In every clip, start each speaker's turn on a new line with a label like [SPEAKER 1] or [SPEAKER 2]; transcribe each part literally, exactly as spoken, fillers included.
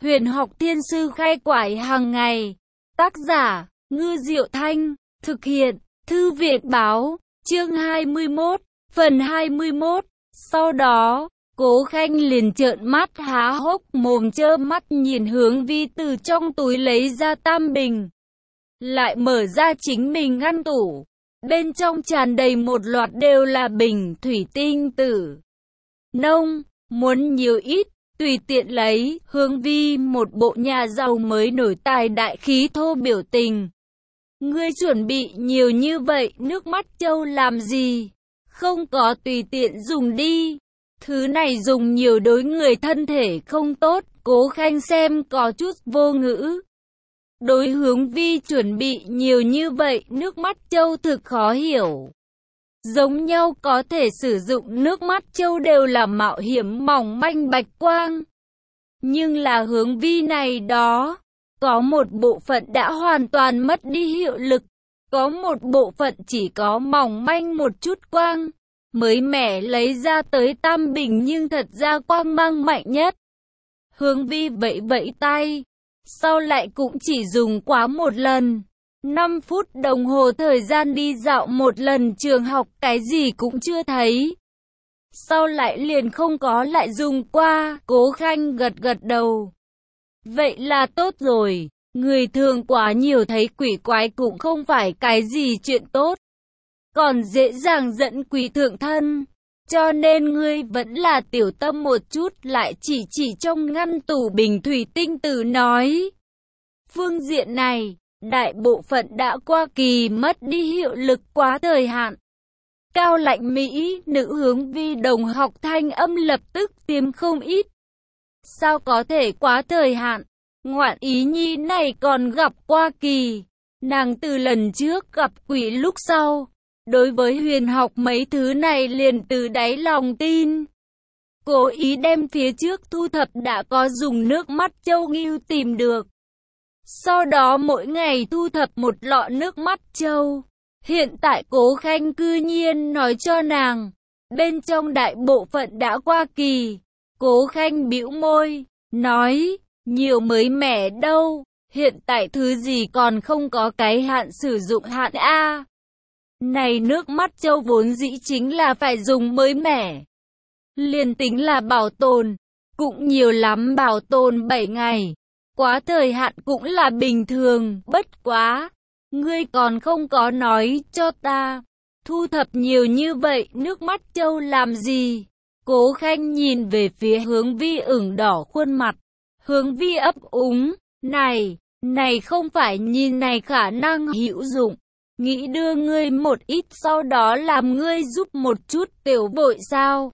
[SPEAKER 1] Huyền học thiên sư khai quải hàng ngày. Tác giả, Ngư Diệu Thanh. Thực hiện, Thư viện báo. Chương hai mươi mốt, phần hai mươi mốt. Sau đó, Cố Khanh liền trợn mắt há hốc mồm trơ mắt nhìn Hướng Vi từ trong túi lấy ra tam bình. Lại mở ra chính mình ngăn tủ. Bên trong tràn đầy một loạt đều là bình thủy tinh tử nông, muốn nhiều ít, tùy tiện lấy. Hướng Vi một bộ nhà giàu mới nổi tài đại khí thô biểu tình. Ngươi chuẩn bị nhiều như vậy nước mắt trâu làm gì? Không có tùy tiện dùng đi. Thứ này dùng nhiều đối người thân thể không tốt. Cố Khanh xem có chút vô ngữ. Đối Hướng Vi chuẩn bị nhiều như vậy nước mắt trâu thực khó hiểu. Giống nhau có thể sử dụng nước mắt trâu đều là mạo hiểm mỏng manh bạch quang. Nhưng là Hướng Vi này đó, có một bộ phận đã hoàn toàn mất đi hiệu lực. Có một bộ phận chỉ có mỏng manh một chút quang. Mới mẻ lấy ra tới tam bình nhưng thật ra quang mang mạnh nhất. Hướng Vi vẫy vẫy tay. Sau lại cũng chỉ dùng quá một lần. năm phút đồng hồ thời gian đi dạo một lần trường học cái gì cũng chưa thấy. Sau lại liền không có lại dùng qua. Cố Khanh gật gật đầu. Vậy là tốt rồi. Người thường quá nhiều thấy quỷ quái cũng không phải cái gì chuyện tốt. Còn dễ dàng dẫn quỷ thượng thân. Cho nên ngươi vẫn là tiểu tâm một chút. Lại chỉ chỉ trong ngăn tủ bình thủy tinh tử nói. Phương diện này, đại bộ phận đã qua kỳ mất đi hiệu lực quá thời hạn. Cao lạnh Mỹ, nữ Hướng Vi đồng học thanh âm lập tức tiêm không ít. Sao có thể quá thời hạn? Ngoạn ý nhi này còn gặp qua kỳ. Nàng từ lần trước gặp quỷ lúc sau. Đối với huyền học mấy thứ này liền từ đáy lòng tin. Cố ý đem phía trước thu thập đã có dùng nước mắt trâu nghiêu tìm được. Sau đó mỗi ngày thu thập một lọ nước mắt trâu. Hiện tại Cố Khanh cư nhiên nói cho nàng. Bên trong đại bộ phận đã qua kỳ. Cố Khanh bĩu môi, nói, nhiều mới mẻ đâu. Hiện tại thứ gì còn không có cái hạn sử dụng hạn A. Này nước mắt trâu vốn dĩ chính là phải dùng mới mẻ. Liền tính là bảo tồn, cũng nhiều lắm bảo tồn bảy ngày. Quá thời hạn cũng là bình thường, bất quá. Ngươi còn không có nói cho ta. Thu thập nhiều như vậy nước mắt trâu làm gì? Cố Khanh nhìn về phía Hướng Vi ửng đỏ khuôn mặt. Hướng Vi ấp úng, này, này không phải nhìn này khả năng hữu dụng. Nghĩ đưa ngươi một ít sau đó làm ngươi giúp một chút tiểu vội sao?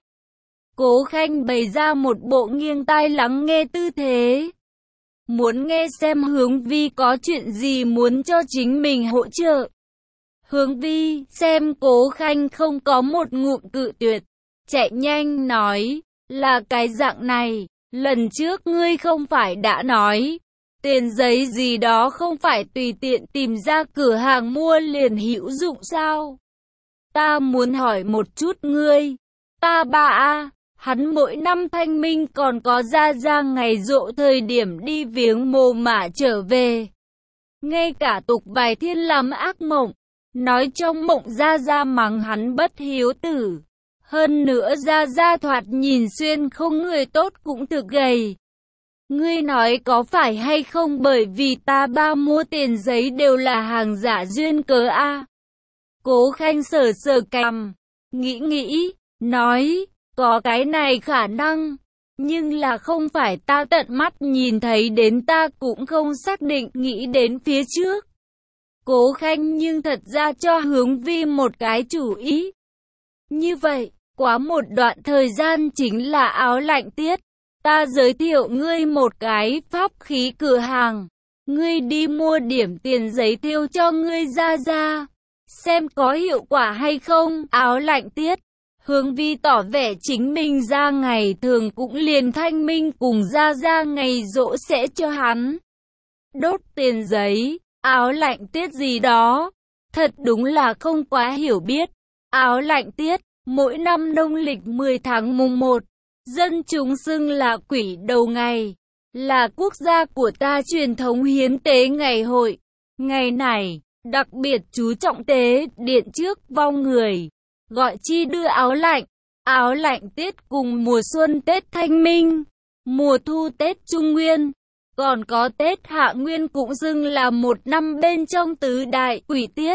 [SPEAKER 1] Cố Khanh bày ra một bộ nghiêng tai lắng nghe tư thế. Muốn nghe xem Hướng Vi có chuyện gì muốn cho chính mình hỗ trợ. Hướng Vi xem Cố Khanh không có một ngụm cự tuyệt. Chạy nhanh nói, là cái dạng này, lần trước ngươi không phải đã nói. Tiền giấy gì đó không phải tùy tiện tìm ra cửa hàng mua liền hữu dụng sao? Ta muốn hỏi một chút ngươi. Ta ba a, hắn mỗi năm thanh minh còn có ra ra ngày giỗ thời điểm đi viếng mồ mả trở về. Ngay cả tục vài thiên làm ác mộng. Nói trong mộng ra ra mắng hắn bất hiếu tử. Hơn nữa ra ra thoạt nhìn xuyên không người tốt cũng thực gầy. Ngươi nói có phải hay không bởi vì ta ba mua tiền giấy đều là hàng giả duyên cớ a? À? Cố Khanh sờ sờ cằm, nghĩ nghĩ, nói, có cái này khả năng, nhưng là không phải ta tận mắt nhìn thấy đến ta cũng không xác định nghĩ đến phía trước. Cố Khanh nhưng thật ra cho Hướng Vi một cái chủ ý. Như vậy, quá một đoạn thời gian chính là áo lạnh tiết. Ta giới thiệu ngươi một cái pháp khí cửa hàng. Ngươi đi mua điểm tiền giấy tiêu cho ngươi ra ra. Xem có hiệu quả hay không. Áo lạnh tiết. Hướng Vi tỏ vẻ chính mình ra ngày thường cũng liền thanh minh cùng ra ra ngày giỗ sẽ cho hắn. Đốt tiền giấy, áo lạnh tiết gì đó. Thật đúng là không quá hiểu biết. Áo lạnh tiết, mỗi năm nông lịch mười tháng mùng một. Dân chúng xưng là quỷ đầu ngày. là quốc gia của ta truyền thống hiến tế ngày hội. Ngày này, đặc biệt chú trọng tế điện trước vong người, gọi chi đưa áo lạnh. Áo lạnh Tết cùng mùa xuân Tết Thanh Minh, mùa thu Tết Trung Nguyên, còn có Tết Hạ Nguyên cũng xưng là một năm bên trong tứ đại quỷ tiết.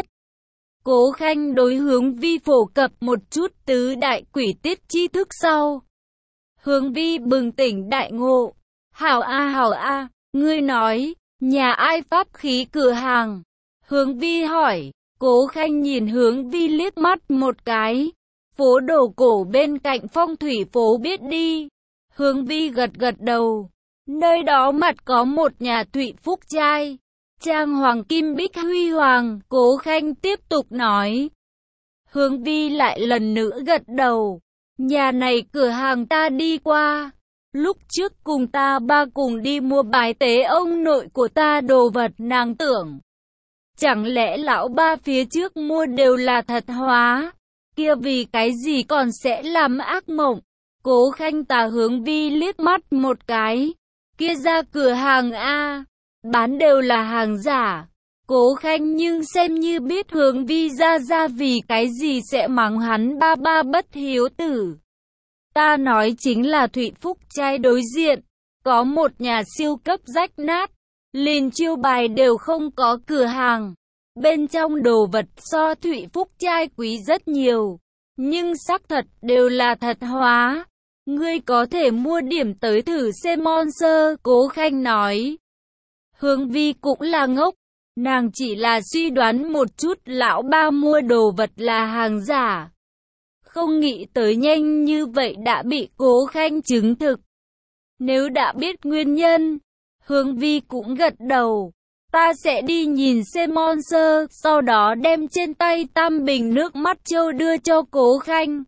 [SPEAKER 1] Cố Khanh đối Hướng Vi phổ cập một chút tứ đại quỷ tiết tri thức sau. Hướng Vi bừng tỉnh đại ngộ. Hảo a hảo a, ngươi nói, nhà ai pháp khí cửa hàng? Hướng Vi hỏi. Cố Khanh nhìn Hướng Vi liếc mắt một cái. Phố đồ cổ bên cạnh phong thủy phố biết đi. Hướng Vi gật gật đầu. Nơi đó mặt có một nhà Thụy Phúc trai. Trang hoàng kim bích huy hoàng, Cố Khanh tiếp tục nói. Hướng Vi lại lần nữa gật đầu. Nhà này cửa hàng ta đi qua. Lúc trước cùng ta ba cùng đi mua bài tế ông nội của ta đồ vật, nàng tưởng. Chẳng lẽ lão ba phía trước mua đều là thật hóa? Kia vì cái gì còn sẽ làm ác mộng? Cố Khanh tà Hướng Vi liếc mắt một cái. Kia ra cửa hàng A, bán đều là hàng giả. Cố Khanh nhưng xem như biết Hướng Vi ra ra vì cái gì sẽ mắng hắn ba ba bất hiếu tử. Ta nói chính là Thụy Phúc trai đối diện, có một nhà siêu cấp rách nát, liền chiêu bài đều không có cửa hàng. Bên trong đồ vật so Thụy Phúc trai quý rất nhiều, nhưng xác thật đều là thật hóa. Ngươi có thể mua điểm tới thử xem Monster, Cố Khanh nói. Hướng Vi cũng là ngốc, nàng chỉ là suy đoán một chút lão ba mua đồ vật là hàng giả. Không nghĩ tới nhanh như vậy đã bị Cố Khanh chứng thực. Nếu đã biết nguyên nhân, Hướng Vi cũng gật đầu. Ta sẽ đi nhìn xem Monster, sau đó đem trên tay tam bình nước mắt trâu đưa cho Cố Khanh.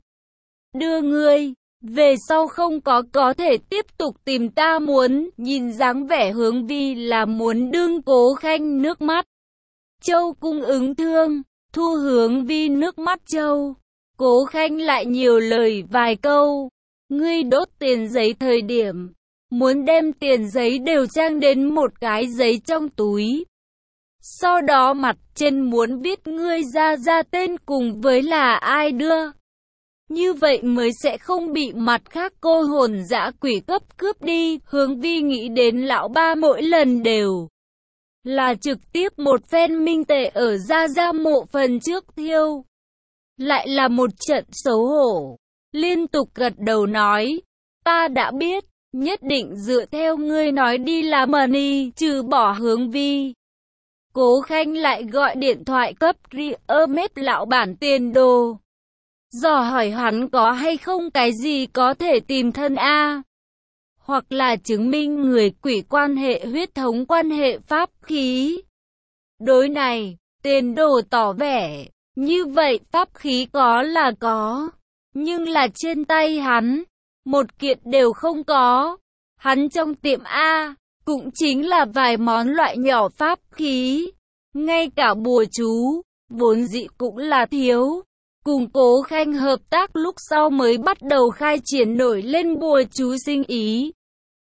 [SPEAKER 1] Đưa ngươi, về sau không có có thể tiếp tục tìm ta muốn, nhìn dáng vẻ Hướng Vi là muốn đương Cố Khanh nước mắt trâu cung ứng thương, thu Hướng Vi nước mắt trâu. Cố Khanh lại nhiều lời vài câu. Ngươi đốt tiền giấy thời điểm, muốn đem tiền giấy đều trang đến một cái giấy trong túi. Sau đó mặt trên muốn viết ngươi ra ra tên cùng với là ai đưa. Như vậy mới sẽ không bị mặt khác cô hồn dã quỷ cấp cướp đi. Hướng Vi nghĩ đến lão ba mỗi lần đều là trực tiếp một phen minh tệ ở ra ra mộ phần trước thiêu. Lại là một trận xấu hổ. Liên tục gật đầu nói. Ta đã biết, nhất định dựa theo ngươi nói đi làm money, trừ bỏ Hướng Vi. Cố Khanh lại gọi điện thoại cấp Riomet lão bản Tiền Đồ. Dò hỏi hắn có hay không cái gì có thể tìm thân A. Hoặc là chứng minh người quỷ quan hệ huyết thống quan hệ pháp khí. Đối này, Tiền Đồ tỏ vẻ. Như vậy pháp khí có là có, nhưng là trên tay hắn, một kiện đều không có. Hắn trong tiệm A, cũng chính là vài món loại nhỏ pháp khí. Ngay cả bùa chú, vốn dĩ cũng là thiếu. Cùng Cố Khanh hợp tác lúc sau mới bắt đầu khai triển nổi lên bùa chú sinh ý.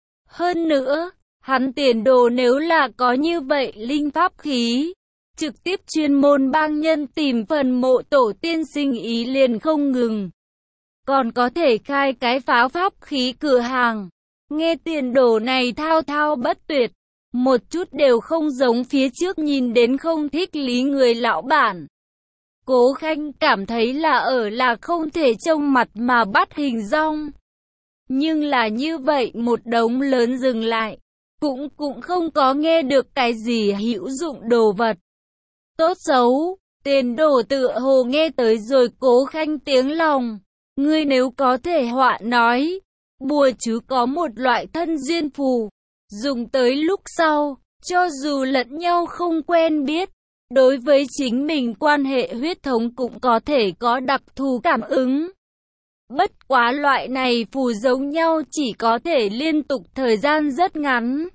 [SPEAKER 1] Hơn nữa, hắn Tiền Đồ nếu là có như vậy linh pháp khí, trực tiếp chuyên môn bang nhân tìm phần mộ tổ tiên sinh ý liền không ngừng. Còn có thể khai cái pháo pháp khí cửa hàng. Nghe Tiền Đồ này thao thao bất tuyệt. Một chút đều không giống phía trước nhìn đến không thích lý người lão bản. Cố Khanh cảm thấy là ở là không thể trông mặt mà bắt hình dong. Nhưng là như vậy một đống lớn dừng lại. Cũng cũng không có nghe được cái gì hữu dụng đồ vật. Tốt xấu, Tiền Đồ tựa hồ nghe tới rồi Cố Khanh tiếng lòng. Ngươi nếu có thể họa nói, bùa chú có một loại thân duyên phù, dùng tới lúc sau, cho dù lẫn nhau không quen biết, đối với chính mình quan hệ huyết thống cũng có thể có đặc thù cảm ứng. Bất quá loại này phù giống nhau chỉ có thể liên tục thời gian rất ngắn.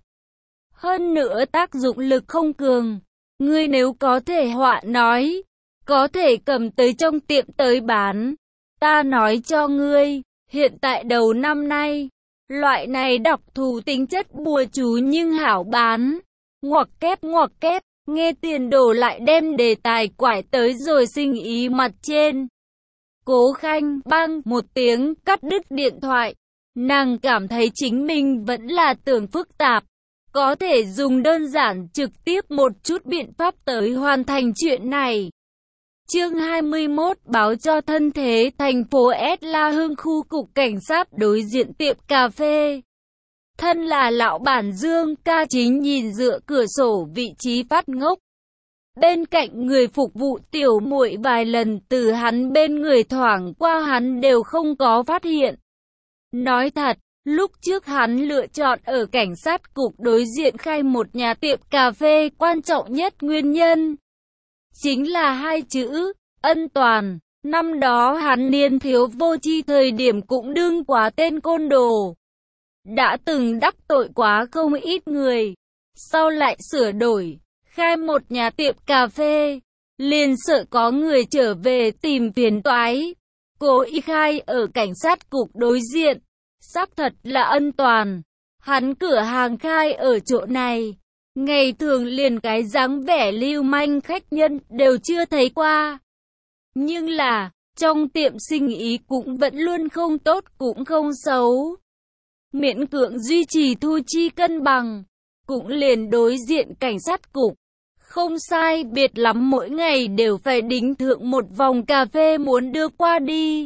[SPEAKER 1] Hơn nữa tác dụng lực không cường. Ngươi nếu có thể họa nói, có thể cầm tới trong tiệm tới bán. Ta nói cho ngươi, hiện tại đầu năm nay, Loại này đặc thù tính chất bùa chú nhưng hảo bán. Ngoặc kép ngoặc kép, nghe tiền đồ lại đem đề tài quải tới rồi sinh ý mặt trên. Cố Khanh bang một tiếng cắt đứt điện thoại. Nàng cảm thấy chính mình vẫn là tưởng phức tạp. Có thể dùng đơn giản trực tiếp một chút biện pháp tới hoàn thành chuyện này. Chương hai mươi mốt báo cho thân thế thành phố S La Hưng khu cục cảnh sát đối diện tiệm cà phê. Thân là lão bản Dương Ca Chính nhìn dựa cửa sổ vị trí phát ngốc. Bên cạnh người phục vụ tiểu muội vài lần từ hắn bên người thoảng qua hắn đều không có phát hiện. Nói thật, lúc trước hắn lựa chọn ở cảnh sát cục đối diện khai một nhà tiệm cà phê quan trọng nhất nguyên nhân. Chính là hai chữ, ân toàn. Năm đó hắn niên thiếu vô tri thời điểm cũng đương quá tên côn đồ. Đã từng đắc tội quá không ít người. Sau lại sửa đổi, khai một nhà tiệm cà phê. Liền sợ có người trở về tìm phiền toái. Cố ý khai ở cảnh sát cục đối diện. Xác thật là ân toàn. Hắn cửa hàng khai ở chỗ này. Ngày thường liền cái dáng vẻ lưu manh khách nhân đều chưa thấy qua. Nhưng là, trong tiệm sinh ý cũng vẫn luôn không tốt cũng không xấu. Miễn cưỡng duy trì thu chi cân bằng. Cũng liền đối diện cảnh sát cục. Không sai biệt lắm mỗi ngày đều phải đính thượng một vòng cà phê muốn đưa qua đi.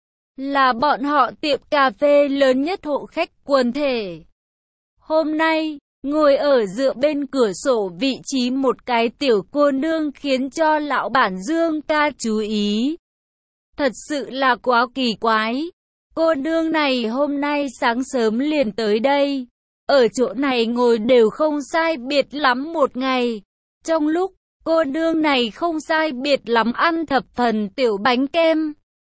[SPEAKER 1] Là bọn họ tiệm cà phê lớn nhất hộ khách quần thể. Hôm nay, ngồi ở dựa bên cửa sổ vị trí một cái tiểu cô nương khiến cho lão bản Dương Ca chú ý. Thật sự là quá kỳ quái. Cô nương này hôm nay sáng sớm liền tới đây. Ở chỗ này ngồi đều không sai biệt lắm một ngày. Trong lúc, cô nương này không sai biệt lắm ăn thập phần tiểu bánh kem.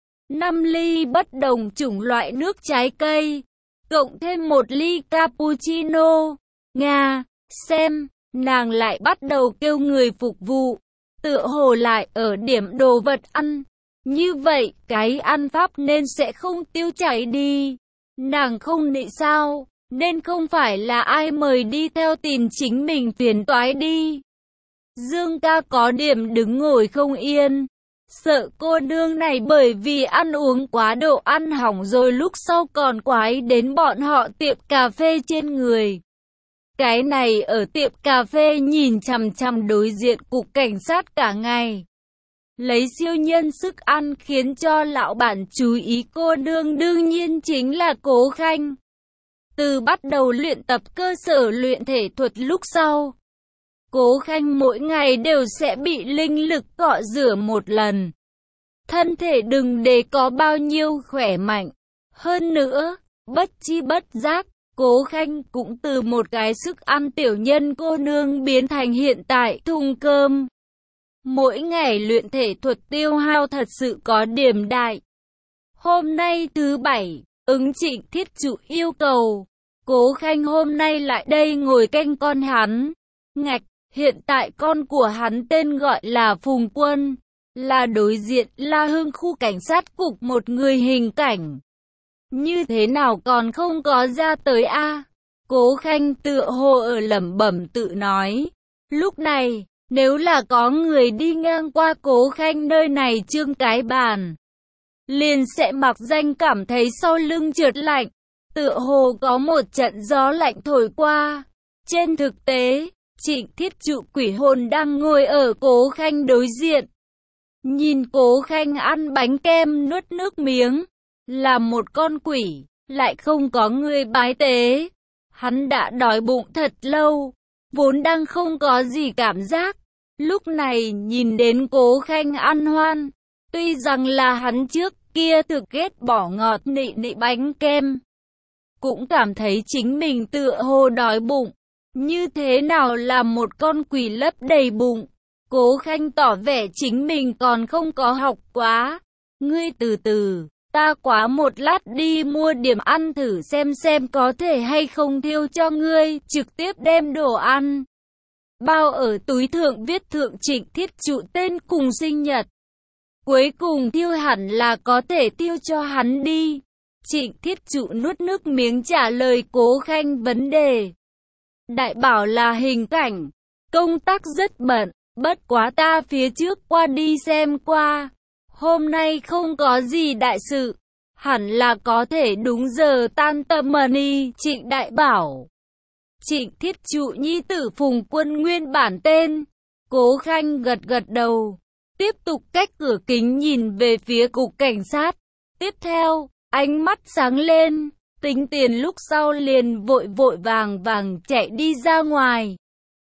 [SPEAKER 1] năm ly bất đồng chủng loại nước trái cây. Cộng thêm một ly cappuccino. Nga, xem, nàng lại bắt đầu kêu người phục vụ. Tựa hồ lại ở điểm đồ vật ăn. Như vậy, cái ăn pháp nên sẽ không tiêu chảy đi. Nàng không nị sao, nên không phải là ai mời đi theo tìm chính mình phiền toái đi. Dương Ca có điểm đứng ngồi không yên. Sợ cô nương này bởi vì ăn uống quá độ ăn hỏng rồi lúc sau còn quái đến bọn họ tiệm cà phê trên người. Cái này ở tiệm cà phê nhìn chằm chằm đối diện cục cảnh sát cả ngày. Lấy siêu nhân sức ăn khiến cho lão bản chú ý cô nương đương nhiên chính là Cố Khanh. Từ bắt đầu luyện tập cơ sở luyện thể thuật lúc sau. Cố Khanh mỗi ngày đều sẽ bị linh lực cọ rửa một lần. Thân thể đừng để có bao nhiêu khỏe mạnh. Hơn nữa, bất chi bất giác, Cố Khanh cũng từ một cái sức ăn tiểu nhân cô nương biến thành hiện tại thùng cơm. Mỗi ngày luyện thể thuật tiêu hao thật sự có điểm đại. Hôm nay thứ bảy, ứng Trịnh Thiết Trụ yêu cầu. Cố Khanh hôm nay lại đây ngồi canh con hắn. Ngạch, hiện tại con của hắn tên gọi là Phùng Quân. Là đối diện La Hưng khu cảnh sát cục một người hình cảnh. Như thế nào còn không có ra tới a? À? Cố Khanh tựa hồ ở lẩm bẩm tự nói. Lúc này, nếu là có người đi ngang qua Cố Khanh nơi này trương cái bàn, liền sẽ mặc danh cảm thấy sau lưng trượt lạnh. Tựa hồ có một trận gió lạnh thổi qua. Trên thực tế, Trịnh Thiết Trụ quỷ hồn đang ngồi ở Cố Khanh đối diện. Nhìn Cố Khanh ăn bánh kem nuốt nước miếng. Là một con quỷ, lại không có người bái tế. Hắn đã đói bụng thật lâu, vốn đang không có gì cảm giác. Lúc này nhìn đến Cố Khanh ăn hoan. Tuy rằng là hắn trước kia thực ghét bỏ ngọt nị nị bánh kem, cũng cảm thấy chính mình tựa hồ đói bụng. Như thế nào là một con quỷ lấp đầy bụng? Cố Khanh tỏ vẻ chính mình còn không có học quá. Ngươi từ từ, ta quá một lát đi mua điểm ăn thử xem xem có thể hay không thiêu cho ngươi, trực tiếp đem đồ ăn bao ở túi thượng viết thượng Trịnh Thiết Trụ tên cùng sinh nhật. Cuối cùng thiêu hẳn là có thể tiêu cho hắn đi. Trịnh Thiết Trụ nuốt nước miếng trả lời Cố Khanh vấn đề. Đại bảo là hình cảnh, công tác rất bận, bất quá ta phía trước qua đi xem qua. Hôm nay không có gì đại sự, hẳn là có thể đúng giờ tan tầm đi. Trịnh Đại bảo. Trịnh Thiết Trụ nhi tử Phùng Quân nguyên bản tên. Cố Khanh gật gật đầu, tiếp tục cách cửa kính nhìn về phía cục cảnh sát. Tiếp theo, ánh mắt sáng lên, tính tiền lúc sau liền vội vội vàng vàng chạy đi ra ngoài.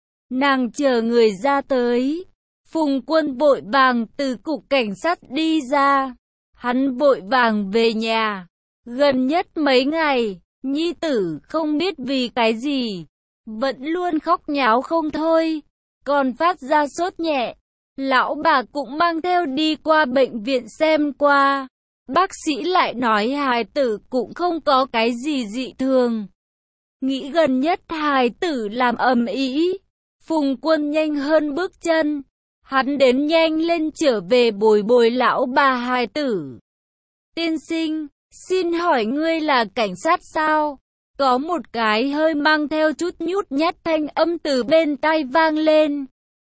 [SPEAKER 1] Nàng chờ người ra tới. Phùng Quân vội vàng từ cục cảnh sát đi ra. Hắn vội vàng về nhà. Gần nhất mấy ngày, nhi tử không biết vì cái gì, vẫn luôn khóc nháo không thôi, còn phát ra sốt nhẹ. Lão bà cũng mang theo đi qua bệnh viện xem qua. Bác sĩ lại nói hài tử cũng không có cái gì dị thường. Nghĩ gần nhất hài tử làm ầm ĩ, Phùng Quân nhanh hơn bước chân. Hắn đến nhanh lên trở về bồi bồi lão bà hài tử. Tiên sinh, xin hỏi ngươi là cảnh sát sao? Có một cái hơi mang theo chút nhút nhát thanh âm từ bên tai vang lên.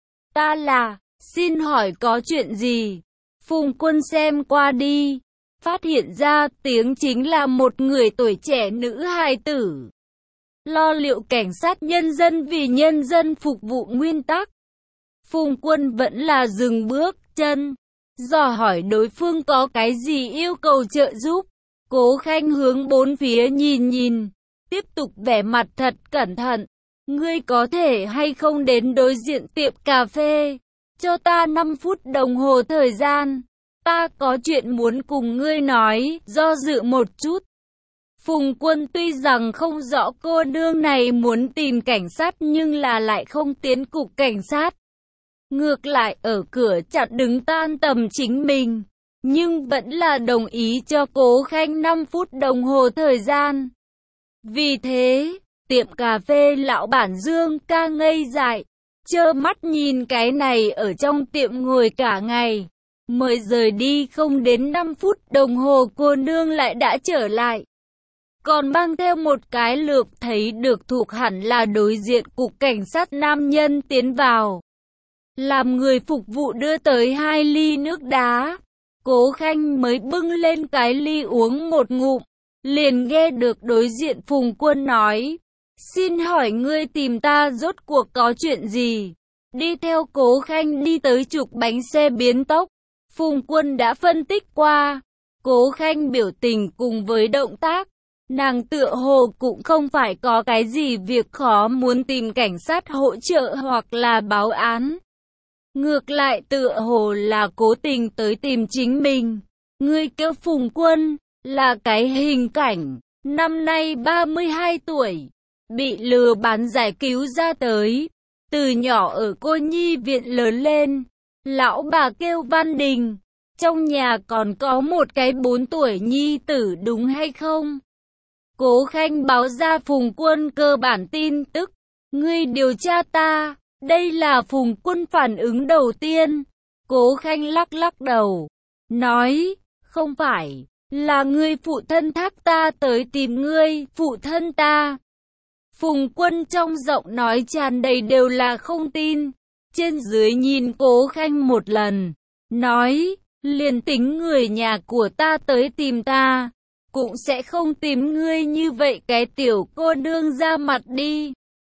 [SPEAKER 1] Ta là, xin hỏi có chuyện gì? Phùng Quân xem qua đi, phát hiện ra tiếng chính là một người tuổi trẻ nữ hài tử. Lo liệu cảnh sát nhân dân vì nhân dân phục vụ nguyên tắc. Phùng Quân vẫn là dừng bước chân, dò hỏi đối phương có cái gì yêu cầu trợ giúp. Cố Khanh hướng bốn phía nhìn nhìn, tiếp tục vẻ mặt thật cẩn thận. Ngươi có thể hay không đến đối diện tiệm cà phê, cho ta năm phút đồng hồ thời gian. Ta có chuyện muốn cùng ngươi nói, do dự một chút. Phùng Quân tuy rằng không rõ cô nương này muốn tìm cảnh sát nhưng là lại không tiến cục cảnh sát. Ngược lại ở cửa chặn đứng tan tầm chính mình, nhưng vẫn là đồng ý cho Cố Khanh năm phút đồng hồ thời gian. Vì thế, tiệm cà phê lão bản Dương ca ngây dại, trơ mắt nhìn cái này ở trong tiệm ngồi cả ngày. Mới rời đi không đến năm phút đồng hồ cô nương lại đã trở lại. Còn mang theo một cái lược thấy được thuộc hẳn là đối diện cục cảnh sát nam nhân tiến vào. Làm người phục vụ đưa tới hai ly nước đá. Cố Khanh mới bưng lên cái ly uống một ngụm, liền nghe được đối diện Phùng Quân nói. Xin hỏi ngươi tìm ta rốt cuộc có chuyện gì? Đi theo Cố Khanh đi tới trục bánh xe biến tốc. Phùng Quân đã phân tích qua. Cố Khanh biểu tình cùng với động tác, nàng tựa hồ cũng không phải có cái gì việc khó muốn tìm cảnh sát hỗ trợ hoặc là báo án. Ngược lại tựa hồ là cố tình tới tìm chính mình. Người kêu Phùng Quân, là cái hình cảnh, năm nay ba mươi hai tuổi, bị lừa bán giải cứu ra tới. Từ nhỏ ở cô nhi viện lớn lên, lão bà kêu Văn Đình, trong nhà còn có một cái bốn tuổi nhi tử đúng hay không? Cố Khanh báo ra Phùng Quân cơ bản tin tức. Ngươi điều tra ta. Đây là Phùng Quân phản ứng đầu tiên. Cố Khanh lắc lắc đầu, nói, không phải, là ngươi phụ thân thác ta tới tìm ngươi, phụ thân ta. Phùng Quân trong giọng nói tràn đầy đều là không tin. Trên dưới nhìn Cố Khanh một lần, nói, liền tính người nhà của ta tới tìm ta, cũng sẽ không tìm ngươi như vậy cái tiểu cô nương ra mặt đi.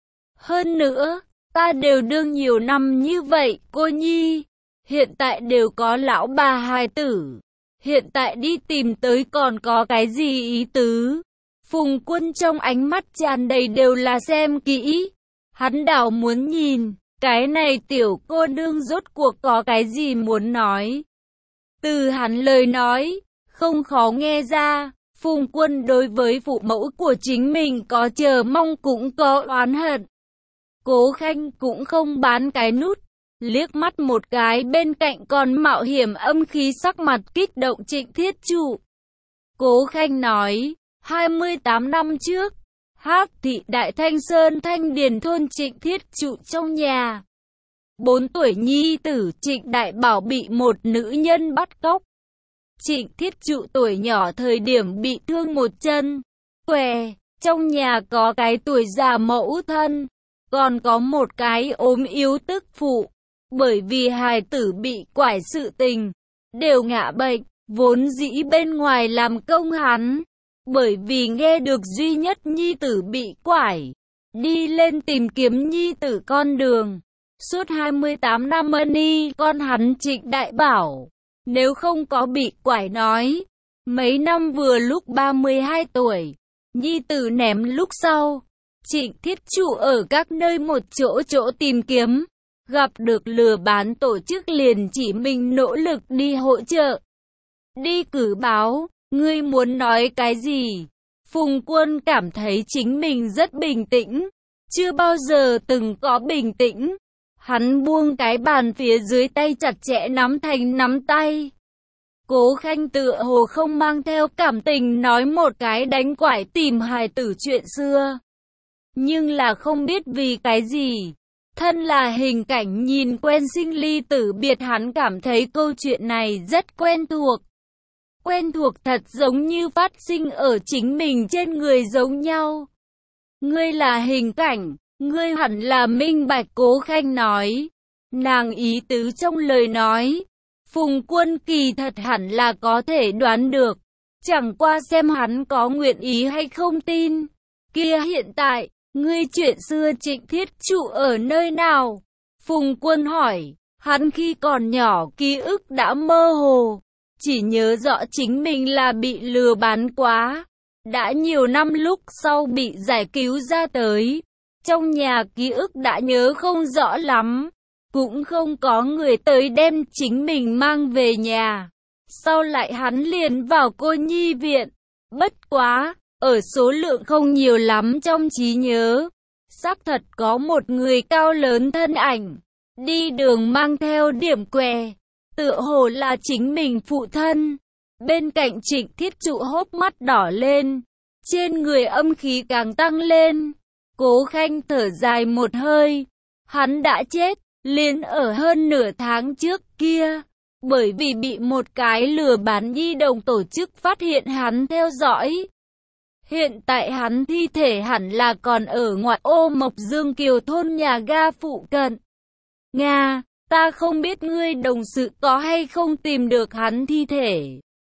[SPEAKER 1] Hơn nữa, ta đều đương nhiều năm như vậy, cô nhi, hiện tại đều có lão bà hài tử, hiện tại đi tìm tới còn có cái gì ý tứ? Phùng Quân trong ánh mắt tràn đầy đều là xem kỹ, hắn đảo muốn nhìn, cái này tiểu cô nương rốt cuộc có cái gì muốn nói. Từ hắn lời nói, không khó nghe ra, Phùng Quân đối với phụ mẫu của chính mình có chờ mong cũng có oán hận. Cố Khanh cũng không bán cái nút, liếc mắt một cái bên cạnh còn mạo hiểm âm khí sắc mặt kích động Trịnh Thiết Trụ. Cố Khanh nói, hai mươi tám năm trước, Hắc thị Đại Thanh Sơn Thanh Điền thôn Trịnh Thiết Trụ trong nhà. Bốn tuổi nhi tử Trịnh Đại Bảo bị một nữ nhân bắt cóc. Trịnh Thiết Trụ tuổi nhỏ thời điểm bị thương một chân, què, trong nhà có cái tuổi già mẫu thân, còn có một cái ốm yếu tức phụ, bởi vì hài tử bị quải sự tình, đều ngã bệnh, vốn dĩ bên ngoài làm công hắn, bởi vì nghe được duy nhất nhi tử bị quải, đi lên tìm kiếm nhi tử con đường. Suốt hai mươi tám năm ân y con hắn Trịnh Đại Bảo, nếu không có bị quải nói, mấy năm vừa lúc ba mươi hai tuổi, nhi tử ném lúc sau, Trịnh Thiết Trụ ở các nơi một chỗ chỗ tìm kiếm, gặp được lừa bán tổ chức liền chỉ mình nỗ lực đi hỗ trợ, đi cử báo. Ngươi muốn nói cái gì? Phùng Quân cảm thấy chính mình rất bình tĩnh, chưa bao giờ từng có bình tĩnh. Hắn buông cái bàn phía dưới tay chặt chẽ nắm thành nắm tay. Cố Khanh tựa hồ không mang theo cảm tình nói một cái đánh quải tìm hài tử chuyện xưa. Nhưng là không biết vì cái gì. Thân là hình cảnh nhìn quen sinh ly tử biệt, hắn cảm thấy câu chuyện này rất quen thuộc. Quen thuộc thật giống như phát sinh ở chính mình trên người giống nhau. Ngươi là hình cảnh, ngươi hẳn là minh bạch, Cố Khanh nói. Nàng ý tứ trong lời nói, Phùng Quân kỳ thật hẳn là có thể đoán được. Chẳng qua xem hắn có nguyện ý hay không tin. Kia hiện tại, ngươi chuyện xưa Trịnh Thiết Trụ ở nơi nào? Phùng Quân hỏi, hắn khi còn nhỏ ký ức đã mơ hồ. Chỉ nhớ rõ chính mình là bị lừa bán quá. Đã nhiều năm lúc sau bị giải cứu ra tới. Trong nhà ký ức đã nhớ không rõ lắm. Cũng không có người tới đem chính mình mang về nhà. Sau lại hắn liền vào cô nhi viện. Bất quá, ở số lượng không nhiều lắm trong trí nhớ. Xác thật có một người cao lớn thân ảnh. Đi đường mang theo điểm què. Tựa hồ là chính mình phụ thân. Bên cạnh Trịnh Thiết Trụ hốc mắt đỏ lên. Trên người âm khí càng tăng lên. Cố Khanh thở dài một hơi. Hắn đã chết, liền ở hơn nửa tháng trước kia. Bởi vì bị một cái lừa bán nhi đồng tổ chức phát hiện hắn theo dõi. Hiện tại hắn thi thể hẳn là còn ở ngoại ô Mộc Dương Kiều thôn nhà ga phụ cận. Nga, ta không biết ngươi đồng sự có hay không tìm được hắn thi thể.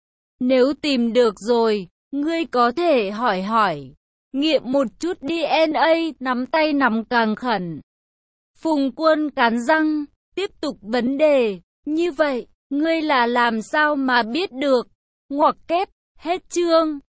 [SPEAKER 1] Nếu tìm được rồi, ngươi có thể hỏi hỏi. Nghiệm một chút đê en a, nắm tay nắm càng khẩn. Phùng Quân cắn răng, tiếp tục vấn đề. Như vậy, ngươi là làm sao mà biết được? Ngoặc kép, hết chương.